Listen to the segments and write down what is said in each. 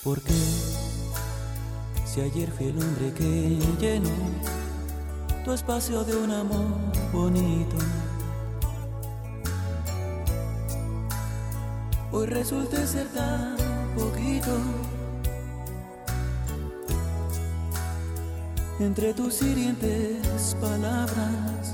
¿Por qué? Si ayer fui el hombre que llenó tu espacio de un amor bonito, hoy resulté ser tan poquito. Entre tus hirientes palabras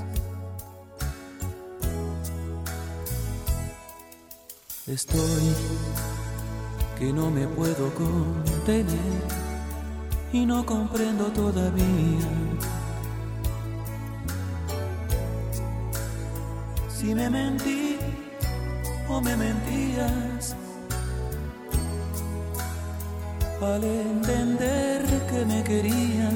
estoy que no me puedo contener y no comprendo todavía si me mentí o me mentías al entender que me querías.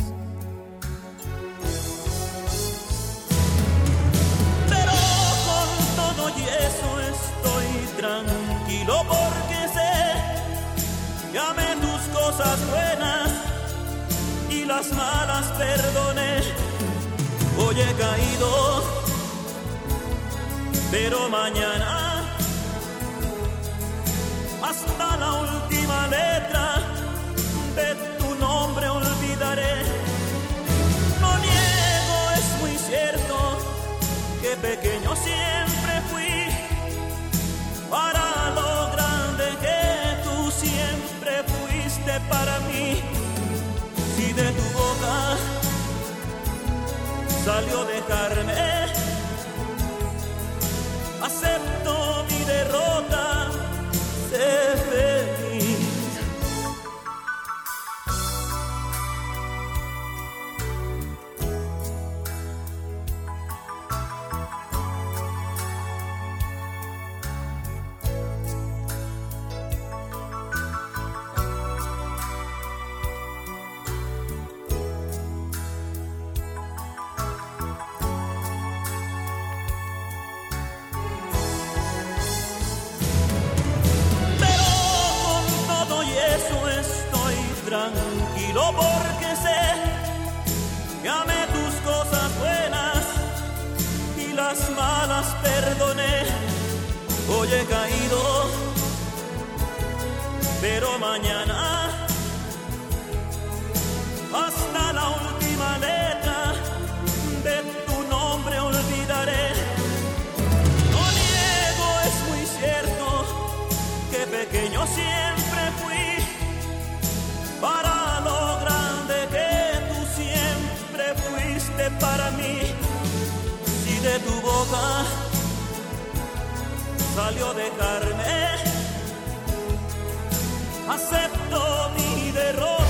Pero con todo y eso estoy tranquilo porque sé que amé tus cosas buenas y las malas perdoné. Hoy he caído, pero mañana hasta la última letra de tu nombre olvidaré. No niego, es muy cierto que pequeño siempre fui para lo grande que tú siempre fuiste para mí. Si de tu boca salió dejarme, acepto mi derrota, sé feliz. Tranquilo porque sé que amé tus cosas buenas y las malas perdoné. Hoy he caído, pero mañana hasta la última letra de tu nombre olvidaré. No niego, es muy cierto que pequeño siempre fui para lo grande que tú siempre fuiste para mí. Si de tu boca salió dejarme, acepto mi derrota.